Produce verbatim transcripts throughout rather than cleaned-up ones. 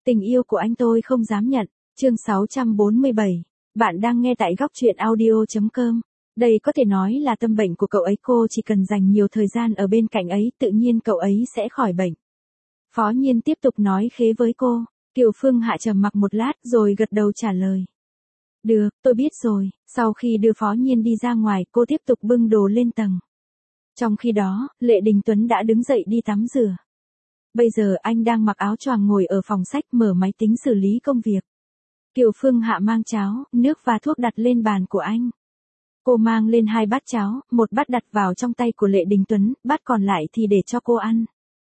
Tình yêu của anh tôi không dám nhận. Chương sáu trăm bốn mươi bảy. Bạn đang nghe tại góc truyện audio chấm com. Đây có thể nói là tâm bệnh của cậu ấy, cô chỉ cần dành nhiều thời gian ở bên cạnh ấy, tự nhiên cậu ấy sẽ khỏi bệnh. Phó Nhiên tiếp tục nói khế với cô. Kiều Phương Hạ trầm mặc một lát rồi gật đầu trả lời. Được, tôi biết rồi. Sau khi đưa Phó Nhiên đi ra ngoài, cô tiếp tục bưng đồ lên tầng. Trong khi đó, Lệ Đình Tuấn đã đứng dậy đi tắm rửa. Bây giờ anh đang mặc áo choàng ngồi ở phòng sách mở máy tính xử lý công việc. Kiều Phương Hạ mang cháo, nước và thuốc đặt lên bàn của anh. Cô mang lên hai bát cháo, một bát đặt vào trong tay của Lệ Đình Tuấn, bát còn lại thì để cho cô ăn.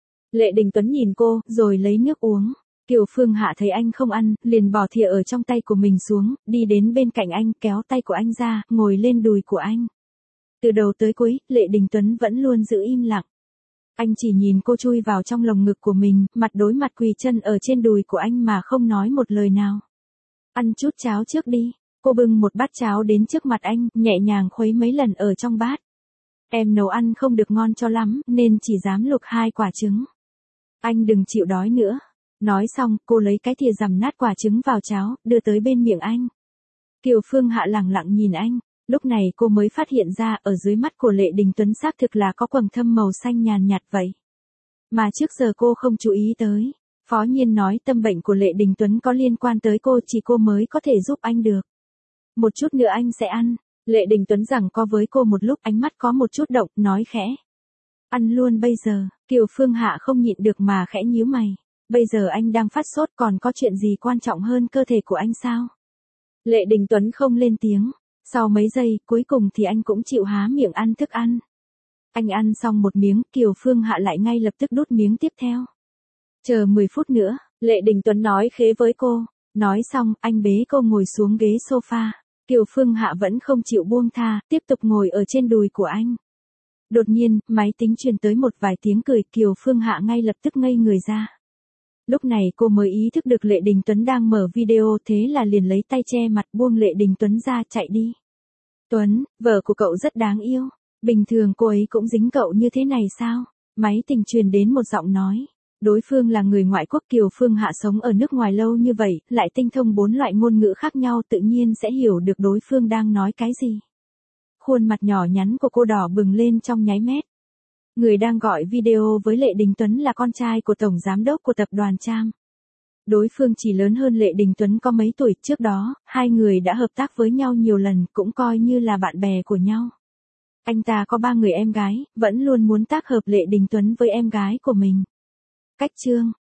Lệ Đình Tuấn nhìn cô, rồi lấy nước uống. Kiều Phương Hạ thấy anh không ăn, liền bỏ thìa ở trong tay của mình xuống, đi đến bên cạnh anh, kéo tay của anh ra, ngồi lên đùi của anh. Từ đầu tới cuối, Lệ Đình Tuấn vẫn luôn giữ im lặng. Anh chỉ nhìn cô chui vào trong lồng ngực của mình, mặt đối mặt quỳ chân ở trên đùi của anh mà không nói một lời nào. Ăn chút cháo trước đi. Cô bưng một bát cháo đến trước mặt anh, nhẹ nhàng khuấy mấy lần ở trong bát. Em nấu ăn không được ngon cho lắm, nên chỉ dám luộc hai quả trứng. Anh đừng chịu đói nữa. Nói xong, cô lấy cái thìa dằm nát quả trứng vào cháo, đưa tới bên miệng anh. Kiều Phương Hạ lẳng lặng nhìn anh. Lúc này cô mới phát hiện ra ở dưới mắt của Lệ Đình Tuấn xác thực là có quầng thâm màu xanh nhàn nhạt vậy. Mà trước giờ cô không chú ý tới. Phó Nhiên nói tâm bệnh của Lệ Đình Tuấn có liên quan tới cô, chỉ cô mới có thể giúp anh được. Một chút nữa anh sẽ ăn. Lệ Đình Tuấn giằng co với cô một lúc, ánh mắt có một chút động, nói khẽ. Ăn luôn bây giờ. Kiều Phương Hạ không nhịn được mà khẽ nhíu mày. Bây giờ anh đang phát sốt, còn có chuyện gì quan trọng hơn cơ thể của anh sao? Lệ Đình Tuấn không lên tiếng. Sau mấy giây, cuối cùng thì anh cũng chịu há miệng ăn thức ăn. Anh ăn xong một miếng, Kiều Phương Hạ lại ngay lập tức đút miếng tiếp theo. Chờ mười phút nữa, Lệ Đình Tuấn nói khế với cô. Nói xong, anh bế cô ngồi xuống ghế sofa. Kiều Phương Hạ vẫn không chịu buông tha, tiếp tục ngồi ở trên đùi của anh. Đột nhiên, máy tính truyền tới một vài tiếng cười, Kiều Phương Hạ ngay lập tức ngây người ra. Lúc này cô mới ý thức được Lệ Đình Tuấn đang mở video, thế là liền lấy tay che mặt buông Lệ Đình Tuấn ra chạy đi. Tuấn, vợ của cậu rất đáng yêu. Bình thường cô ấy cũng dính cậu như thế này sao? Máy tình truyền đến một giọng nói. Đối phương là người ngoại quốc. Kiều Phương Hạ sống ở nước ngoài lâu như vậy, lại tinh thông bốn loại ngôn ngữ khác nhau, tự nhiên sẽ hiểu được đối phương đang nói cái gì. Khuôn mặt nhỏ nhắn của cô đỏ bừng lên trong nháy mắt. Người đang gọi video với Lệ Đình Tuấn là con trai của tổng giám đốc của tập đoàn Tram. Đối phương chỉ lớn hơn Lệ Đình Tuấn có mấy tuổi, trước đó, hai người đã hợp tác với nhau nhiều lần, cũng coi như là bạn bè của nhau. Anh ta có ba người em gái, vẫn luôn muốn tác hợp Lệ Đình Tuấn với em gái của mình. Cách chương,